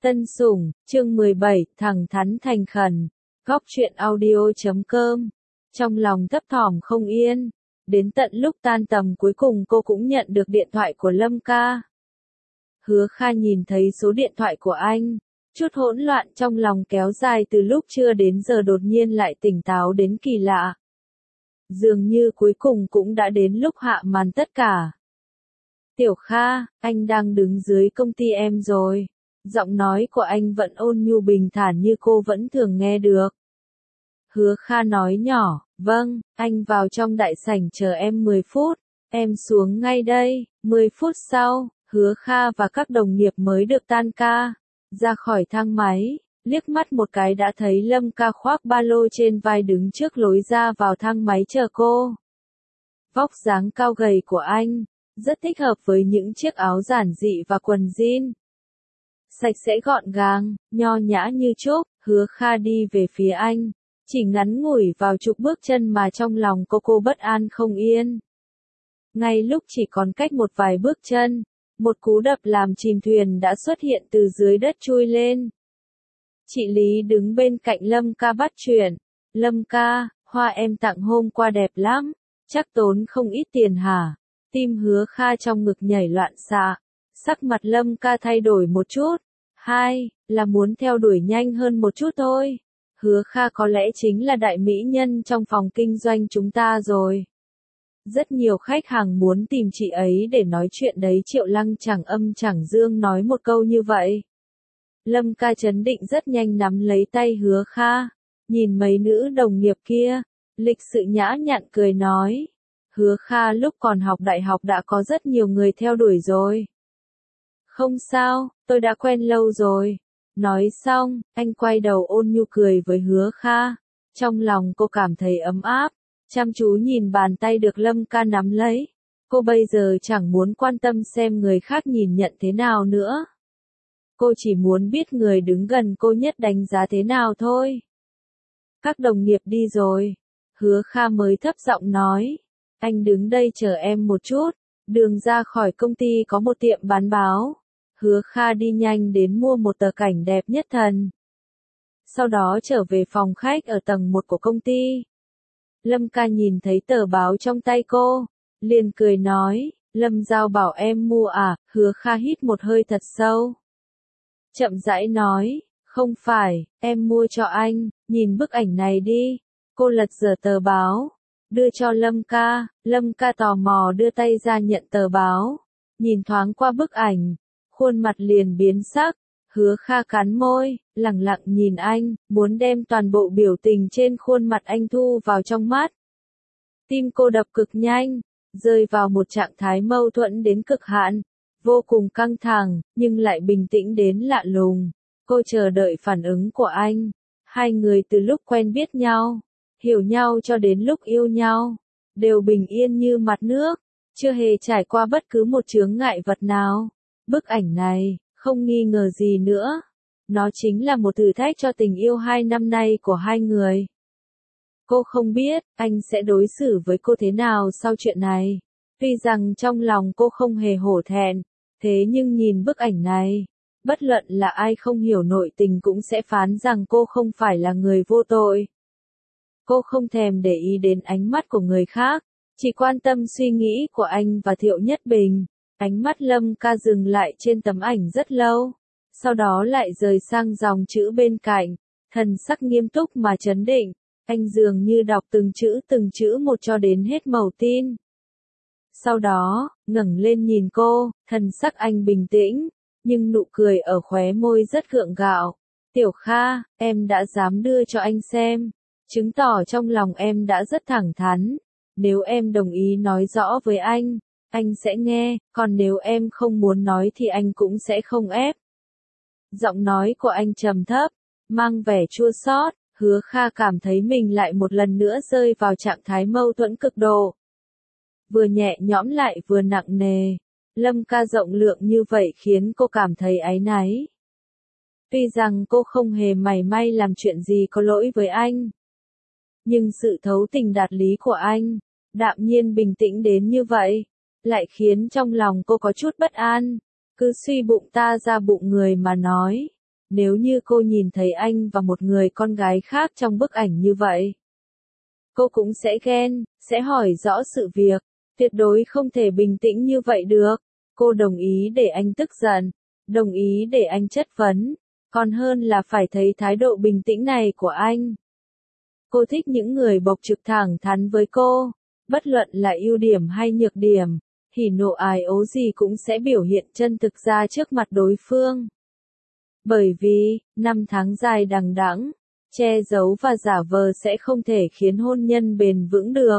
Tân Sủng, chương 17, thẳng thắn thành khẩn. Góc truyện audio.com. Trong lòng thấp thỏm không yên. Đến tận lúc tan tầm cuối cùng cô cũng nhận được điện thoại của Lâm ca. Hứa Kha nhìn thấy số điện thoại của anh. Chút hỗn loạn trong lòng kéo dài từ lúc trưa đến giờ đột nhiên lại tỉnh táo đến kỳ lạ. Dường như cuối cùng cũng đã đến lúc hạ màn tất cả. Tiểu Kha, anh đang đứng dưới công ty em rồi. Giọng nói của anh vẫn ôn nhu bình thản như cô vẫn thường nghe được. Hứa Kha nói nhỏ, vâng, anh vào trong đại sảnh chờ em 10 phút, em xuống ngay đây. 10 phút sau, Hứa Kha và các đồng nghiệp mới được tan ca, ra khỏi thang máy, liếc mắt một cái đã thấy Lâm ca khoác ba lô trên vai đứng trước lối ra vào thang máy chờ cô. Vóc dáng cao gầy của anh, rất thích hợp với những chiếc áo giản dị và quần jean. Sạch sẽ gọn gàng, nho nhã như trúc, Hứa Kha đi về phía anh, chỉ ngắn ngủi vào chục bước chân mà trong lòng cô bất an không yên. Ngay lúc chỉ còn cách một vài bước chân, một cú đập làm chìm thuyền đã xuất hiện từ dưới đất chui lên. Chị Lý đứng bên cạnh Lâm ca bắt chuyện. Lâm ca, hoa em tặng hôm qua đẹp lắm, chắc tốn không ít tiền hả? Tim Hứa Kha trong ngực nhảy loạn xạ. Sắc mặt Lâm ca thay đổi một chút. Là muốn theo đuổi nhanh hơn một chút thôi. Hứa Kha có lẽ chính là đại mỹ nhân trong phòng kinh doanh chúng ta rồi. Rất nhiều khách hàng muốn tìm chị ấy để nói chuyện đấy. Triệu Lăng chẳng âm chẳng dương nói một câu như vậy. Lâm ca trấn định rất nhanh nắm lấy tay Hứa Kha. Nhìn mấy nữ đồng nghiệp kia, lịch sự nhã nhặn cười nói. Hứa Kha lúc còn học đại học đã có rất nhiều người theo đuổi rồi. Không sao, tôi đã quen lâu rồi. Nói xong, anh quay đầu ôn nhu cười với Hứa Kha. Trong lòng cô cảm thấy ấm áp, chăm chú nhìn bàn tay được Lâm ca nắm lấy. Cô bây giờ chẳng muốn quan tâm xem người khác nhìn nhận thế nào nữa. Cô chỉ muốn biết người đứng gần cô nhất đánh giá thế nào thôi. Các đồng nghiệp đi rồi. Hứa Kha mới thấp giọng nói. Anh đứng đây chờ em một chút. Đường ra khỏi công ty có một tiệm bán báo. Hứa Kha đi nhanh đến mua một tờ cảnh đẹp nhất thần. Sau đó trở về phòng khách ở tầng 1 của công ty. Lâm ca nhìn thấy tờ báo trong tay cô, liền cười nói, Lâm Giao bảo em mua à? Hứa Kha hít một hơi thật sâu. Chậm rãi nói, không phải, em mua cho anh, nhìn bức ảnh này đi. Cô lật dở tờ báo, đưa cho Lâm ca tò mò đưa tay ra nhận tờ báo, nhìn thoáng qua bức ảnh, khuôn mặt liền biến sắc. Hứa Kha cắn môi, lẳng lặng nhìn anh, muốn đem toàn bộ biểu tình trên khuôn mặt anh thu vào trong mắt. Tim cô đập cực nhanh, rơi vào một trạng thái mâu thuẫn đến cực hạn, vô cùng căng thẳng, nhưng lại bình tĩnh đến lạ lùng. Cô chờ đợi phản ứng của anh. Hai người từ lúc quen biết nhau, hiểu nhau cho đến lúc yêu nhau, đều bình yên như mặt nước, chưa hề trải qua bất cứ một chướng ngại vật nào. Bức ảnh này, không nghi ngờ gì nữa, nó chính là một thử thách cho tình yêu 2 năm nay của hai người. Cô không biết, anh sẽ đối xử với cô thế nào sau chuyện này. Tuy rằng trong lòng cô không hề hổ thẹn, thế nhưng nhìn bức ảnh này, bất luận là ai không hiểu nội tình cũng sẽ phán rằng cô không phải là người vô tội. Cô không thèm để ý đến ánh mắt của người khác, chỉ quan tâm suy nghĩ của anh và Thiệu Nhất Bình. Ánh mắt Lâm ca dừng lại trên tấm ảnh rất lâu, sau đó lại rời sang dòng chữ bên cạnh, thần sắc nghiêm túc mà trấn định, anh dường như đọc từng chữ một cho đến hết mẩu tin. Sau đó, ngẩng lên nhìn cô, thần sắc anh bình tĩnh, nhưng nụ cười ở khóe môi rất gượng gạo. Tiểu Kha, em đã dám đưa cho anh xem, chứng tỏ trong lòng em đã rất thẳng thắn. Nếu em đồng ý nói rõ với anh sẽ nghe, còn nếu em không muốn nói thì anh cũng sẽ không ép. Giọng nói của anh trầm thấp, mang vẻ chua xót. Hứa Kha cảm thấy mình lại một lần nữa rơi vào trạng thái mâu thuẫn cực độ. Vừa nhẹ nhõm lại vừa nặng nề. Lâm ca rộng lượng như vậy khiến cô cảm thấy áy náy. Tuy rằng cô không hề mảy may làm chuyện gì có lỗi với anh, nhưng sự thấu tình đạt lý của anh, đạm nhiên bình tĩnh đến như vậy, lại khiến trong lòng cô có chút bất an. Cứ suy bụng ta ra bụng người mà nói, nếu như cô nhìn thấy anh và một người con gái khác trong bức ảnh như vậy, cô cũng sẽ ghen, sẽ hỏi rõ sự việc, tuyệt đối không thể bình tĩnh như vậy được. Cô đồng ý để anh tức giận, đồng ý để anh chất vấn, còn hơn là phải thấy thái độ bình tĩnh này của anh. Cô thích những người bộc trực thẳng thắn với cô, bất luận là ưu điểm hay nhược điểm, hỉ nộ ái ố gì cũng sẽ biểu hiện chân thực ra trước mặt đối phương. Bởi vì, năm tháng dài đằng đẵng, che giấu và giả vờ sẽ không thể khiến hôn nhân bền vững được.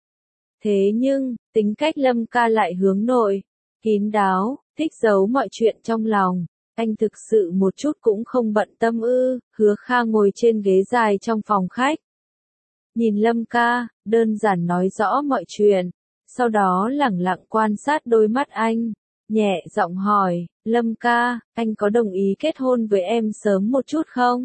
Thế nhưng, tính cách Lâm Ca lại hướng nội, kín đáo, thích giấu mọi chuyện trong lòng. Anh thực sự một chút cũng không bận tâm ư? Hứa Kha ngồi trên ghế dài trong phòng khách. Nhìn Lâm Ca, đơn giản nói rõ mọi chuyện, sau đó lẳng lặng quan sát đôi mắt anh, nhẹ giọng hỏi, Lâm Ca, anh có đồng ý kết hôn với em sớm một chút không?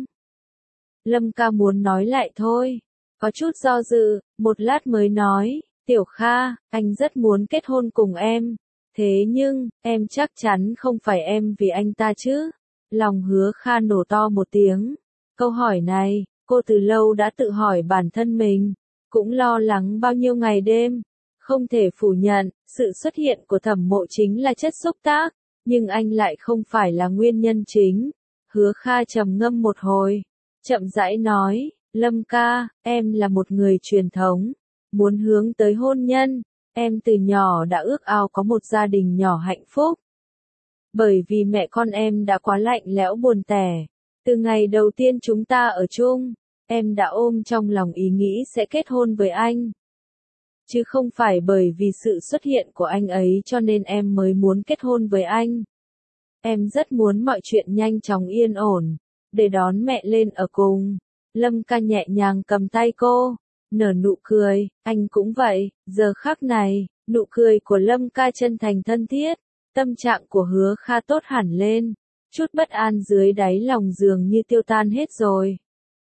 Lâm Ca muốn nói lại thôi, có chút do dự, một lát mới nói, Tiểu Kha, anh rất muốn kết hôn cùng em, thế nhưng, em chắc chắn không phải em vì anh ta chứ? Lòng Hứa Kha nổ to một tiếng, câu hỏi này, cô từ lâu đã tự hỏi bản thân mình, cũng lo lắng bao nhiêu ngày đêm. Không thể phủ nhận, sự xuất hiện của Thẩm Mộ chính là chất xúc tác, nhưng anh lại không phải là nguyên nhân chính. Hứa Kha trầm ngâm một hồi, chậm rãi nói, Lâm Ca, em là một người truyền thống, muốn hướng tới hôn nhân, em từ nhỏ đã ước ao có một gia đình nhỏ hạnh phúc. Bởi vì mẹ con em đã quá lạnh lẽo buồn tẻ, từ ngày đầu tiên chúng ta ở chung, em đã ôm trong lòng ý nghĩ sẽ kết hôn với anh. Chứ không phải bởi vì sự xuất hiện của anh ấy cho nên em mới muốn kết hôn với anh. Em rất muốn mọi chuyện nhanh chóng yên ổn, để đón mẹ lên ở cùng. Lâm Ca nhẹ nhàng cầm tay cô, nở nụ cười, anh cũng vậy. Giờ khắc này, nụ cười của Lâm Ca chân thành thân thiết, tâm trạng của Hứa Kha tốt hẳn lên, chút bất an dưới đáy lòng dường như tiêu tan hết rồi.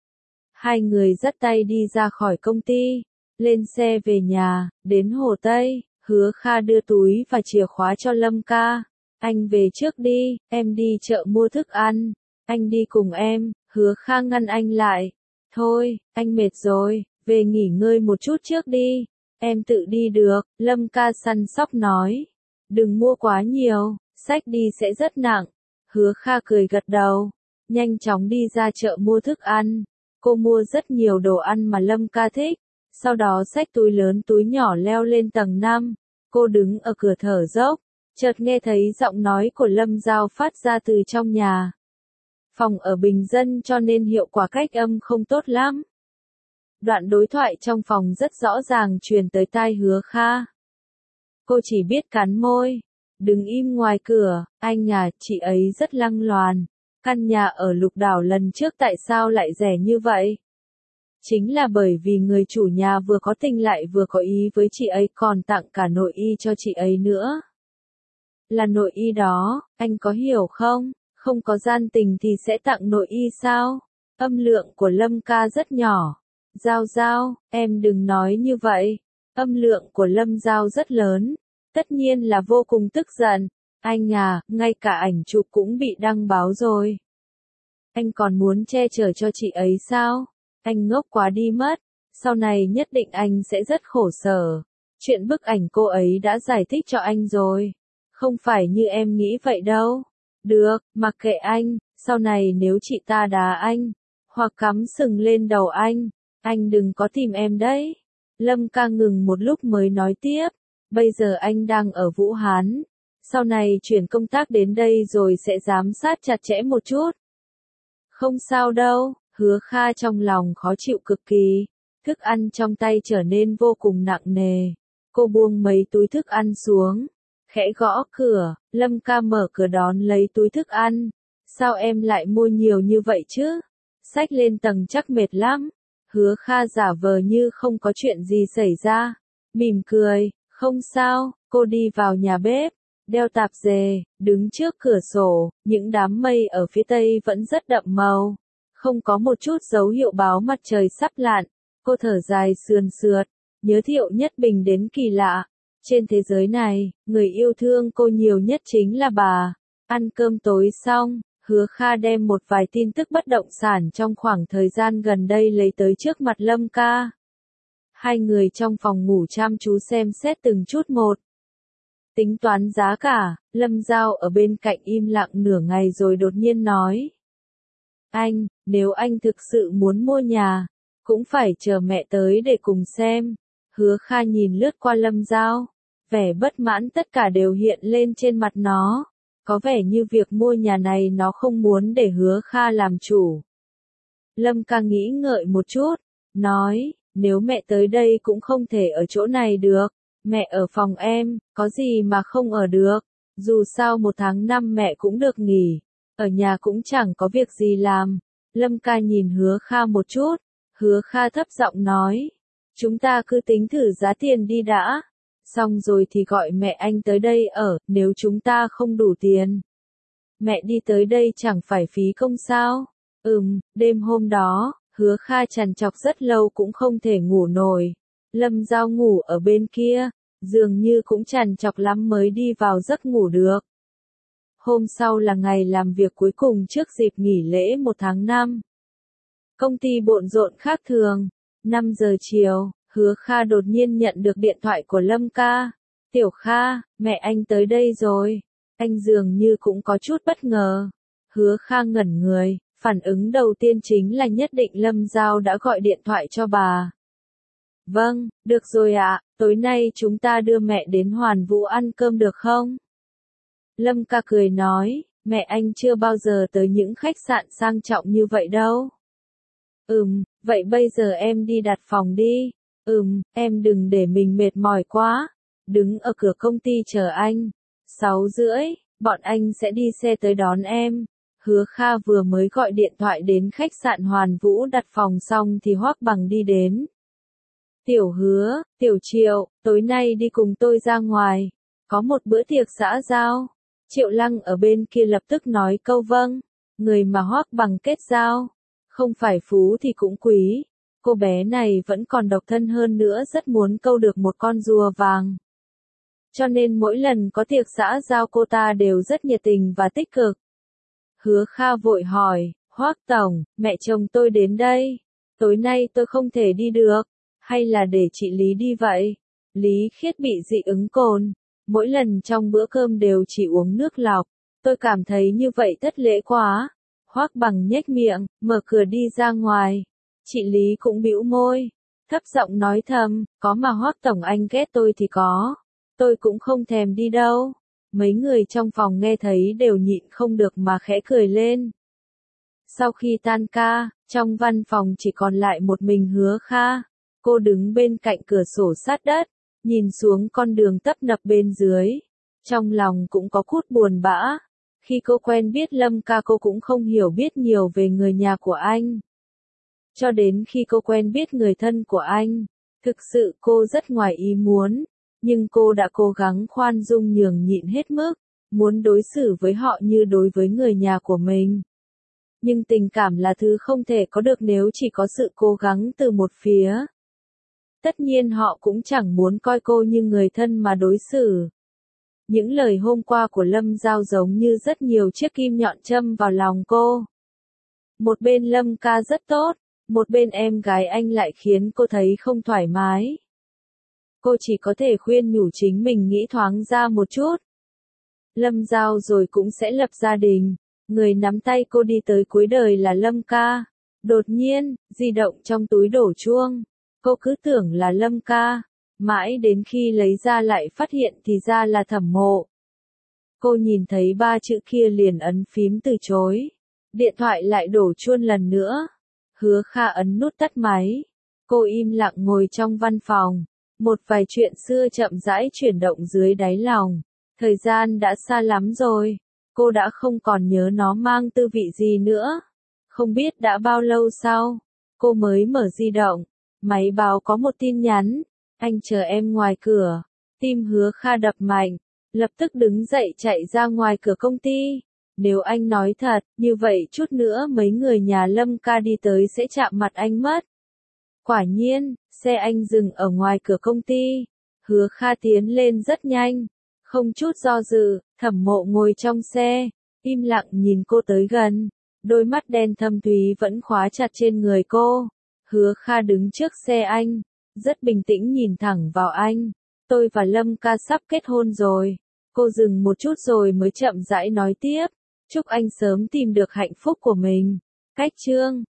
Hai người dắt tay đi ra khỏi công ty, lên xe về nhà, đến Hồ Tây, Hứa Kha đưa túi và chìa khóa cho Lâm Ca. Anh về trước đi, em đi chợ mua thức ăn. Anh đi cùng em. Hứa Kha ngăn anh lại. Thôi, anh mệt rồi, về nghỉ ngơi một chút trước đi. Em tự đi được, Lâm Ca săn sóc nói. Đừng mua quá nhiều, xách đi sẽ rất nặng. Hứa Kha cười gật đầu, nhanh chóng đi ra chợ mua thức ăn. Cô mua rất nhiều đồ ăn mà Lâm Ca thích. Sau đó xách túi lớn túi nhỏ leo lên tầng 5, cô đứng ở cửa thở dốc, chợt nghe thấy giọng nói của Lâm Giao phát ra từ trong nhà. Phòng ở bình dân cho nên hiệu quả cách âm không tốt lắm. Đoạn đối thoại trong phòng rất rõ ràng truyền tới tai Hứa Kha. Cô chỉ biết cắn môi, đứng im ngoài cửa, anh à, chị ấy rất lăng loàn. Căn nhà ở Lục Đảo lần trước tại sao lại rẻ như vậy? Chính là bởi vì người chủ nhà vừa có tình lại vừa có ý với chị ấy còn tặng cả nội y cho chị ấy nữa. Là nội y đó, anh có hiểu không? Không có gian tình thì sẽ tặng nội y sao? Âm lượng của Lâm Ca rất nhỏ. Giao Giao, em đừng nói như vậy. Âm lượng của Lâm Giao rất lớn. Tất nhiên là vô cùng tức giận. Anh à, ngay cả ảnh chụp cũng bị đăng báo rồi. Anh còn muốn che chở cho chị ấy sao? Anh ngốc quá đi mất, sau này nhất định anh sẽ rất khổ sở. Chuyện bức ảnh cô ấy đã giải thích cho anh rồi. Không phải như em nghĩ vậy đâu. Được, mặc kệ anh, sau này nếu chị ta đá anh, hoặc cắm sừng lên đầu anh đừng có tìm em đấy. Lâm Ca ngừng một lúc mới nói tiếp, bây giờ anh đang ở Vũ Hán. Sau này chuyển công tác đến đây rồi sẽ giám sát chặt chẽ một chút. Không sao đâu. Hứa Kha trong lòng khó chịu cực kỳ, thức ăn trong tay trở nên vô cùng nặng nề. Cô buông mấy túi thức ăn xuống, khẽ gõ cửa, Lâm Ca mở cửa đón lấy túi thức ăn. Sao em lại mua nhiều như vậy chứ? Xách lên tầng chắc mệt lắm. Hứa Kha giả vờ như không có chuyện gì xảy ra, mỉm cười, không sao. Cô đi vào nhà bếp, đeo tạp dề, đứng trước cửa sổ, những đám mây ở phía tây vẫn rất đậm màu. Không có một chút dấu hiệu báo mặt trời sắp lặn. Cô thở dài sườn sượt, nhớ Thiệu Nhất Bình đến kỳ lạ. Trên thế giới này, người yêu thương cô nhiều nhất chính là bà. Ăn cơm tối xong, Hứa Kha đem một vài tin tức bất động sản trong khoảng thời gian gần đây lấy tới trước mặt Lâm ca. Hai người trong phòng ngủ chăm chú xem xét từng chút một. Tính toán giá cả, Lâm Giao ở bên cạnh im lặng nửa ngày rồi đột nhiên nói. Anh, nếu anh thực sự muốn mua nhà, cũng phải chờ mẹ tới để cùng xem. Hứa Kha nhìn lướt qua Lâm Giao, vẻ bất mãn tất cả đều hiện lên trên mặt nó. Có vẻ như việc mua nhà này nó không muốn để Hứa Kha làm chủ. Lâm ca nghĩ ngợi một chút, nói, nếu mẹ tới đây cũng không thể ở chỗ này được. Mẹ ở phòng em, có gì mà không ở được. Dù sao 1 tháng 5 mẹ cũng được nghỉ. Ở nhà cũng chẳng có việc gì làm. Lâm ca nhìn Hứa Kha một chút. Hứa Kha thấp giọng nói. Chúng ta cứ tính thử giá tiền đi đã. Xong rồi thì gọi mẹ anh tới đây ở, nếu chúng ta không đủ tiền. Mẹ đi tới đây chẳng phải phí công sao? Đêm hôm đó, Hứa Kha trằn trọc rất lâu cũng không thể ngủ nổi. Lâm Giao ngủ ở bên kia, dường như cũng trằn trọc lắm mới đi vào giấc ngủ được. Hôm sau là ngày làm việc cuối cùng trước dịp nghỉ lễ 1 tháng 5. Công ty bộn rộn khác thường. 5 giờ chiều, Hứa Kha đột nhiên nhận được điện thoại của Lâm ca. Tiểu Kha, mẹ anh tới đây rồi. Anh dường như cũng có chút bất ngờ. Hứa Kha ngẩn người, phản ứng đầu tiên chính là nhất định Lâm Giao đã gọi điện thoại cho bà. Vâng, được rồi ạ, tối nay chúng ta đưa mẹ đến Hoàn Vũ ăn cơm được không? Lâm ca cười nói, mẹ anh chưa bao giờ tới những khách sạn sang trọng như vậy đâu. Vậy bây giờ em đi đặt phòng đi. Em đừng để mình mệt mỏi quá. Đứng ở cửa công ty chờ anh. 6:30, bọn anh sẽ đi xe tới đón em. Hứa Kha vừa mới gọi điện thoại đến khách sạn Hoàn Vũ đặt phòng xong thì Hoắc Bằng đi đến. Tiểu Hứa, Tiểu Triệu, tối nay đi cùng tôi ra ngoài. Có một bữa tiệc xã giao. Triệu Lăng ở bên kia lập tức nói câu vâng. Người mà Hoắc Bằng kết giao. Không phải phú thì cũng quý. Cô bé này vẫn còn độc thân hơn nữa, rất muốn câu được một con rùa vàng. Cho nên mỗi lần có tiệc xã giao cô ta đều rất nhiệt tình và tích cực. Hứa Kha vội hỏi, Hoắc tổng, mẹ chồng tôi đến đây. Tối nay tôi không thể đi được. Hay là để chị Lý đi vậy? Lý Khiết bị dị ứng cồn. Mỗi lần trong bữa cơm đều chỉ uống nước lọc. Tôi cảm thấy như vậy thất lễ quá. Hoắc Bằng nhếch miệng, mở cửa đi ra ngoài. Chị Lý cũng bĩu môi. Thấp giọng nói thầm, có mà Hoắc tổng anh ghét tôi thì có. Tôi cũng không thèm đi đâu. Mấy người trong phòng nghe thấy đều nhịn không được mà khẽ cười lên. Sau khi tan ca, trong văn phòng chỉ còn lại một mình Hứa Kha. Cô đứng bên cạnh cửa sổ sát đất, nhìn xuống con đường tấp nập bên dưới. Trong lòng cũng có chút buồn bã. Khi cô quen biết Lâm ca cô cũng không hiểu biết nhiều về người nhà của anh. Cho đến khi cô quen biết người thân của anh, thực sự cô rất ngoài ý muốn. Nhưng cô đã cố gắng khoan dung nhường nhịn hết mức, muốn đối xử với họ như đối với người nhà của mình. Nhưng tình cảm là thứ không thể có được nếu chỉ có sự cố gắng từ một phía. Tất nhiên họ cũng chẳng muốn coi cô như người thân mà đối xử. Những lời hôm qua của Lâm Giao giống như rất nhiều chiếc kim nhọn châm vào lòng cô. Một bên Lâm ca rất tốt, một bên em gái anh lại khiến cô thấy không thoải mái. Cô chỉ có thể khuyên nhủ chính mình nghĩ thoáng ra một chút. Lâm Giao rồi cũng sẽ lập gia đình. Người nắm tay cô đi tới cuối đời là Lâm ca. Đột nhiên, di động trong túi đổ chuông. Cô cứ tưởng là Lâm ca. Mãi đến khi lấy ra lại phát hiện thì ra là Thẩm Mộ. Cô nhìn thấy 3 chữ kia liền ấn phím từ chối. Điện thoại lại đổ chuông lần nữa. Hứa Kha ấn nút tắt máy. Cô im lặng ngồi trong văn phòng. Một vài chuyện xưa chậm rãi chuyển động dưới đáy lòng. Thời gian đã xa lắm rồi. Cô đã không còn nhớ nó mang tư vị gì nữa. Không biết đã bao lâu sau, cô mới mở di động. Máy báo có một tin nhắn. Anh chờ em ngoài cửa. Tim Hứa Kha đập mạnh. Lập tức đứng dậy chạy ra ngoài cửa công ty. Nếu anh nói thật, như vậy chút nữa mấy người nhà Lâm ca đi tới sẽ chạm mặt anh mất. Quả nhiên, xe anh dừng ở ngoài cửa công ty. Hứa Kha tiến lên rất nhanh. Không chút do dự, Thẩm Mộ ngồi trong xe. im lặng nhìn cô tới gần. Đôi mắt đen thâm thúy vẫn khóa chặt trên người cô. Hứa Kha đứng trước xe anh, rất bình tĩnh nhìn thẳng vào anh. Tôi và Lâm ca sắp kết hôn rồi. Cô dừng một chút rồi mới chậm rãi nói tiếp. Chúc anh sớm tìm được hạnh phúc của mình. Cách chương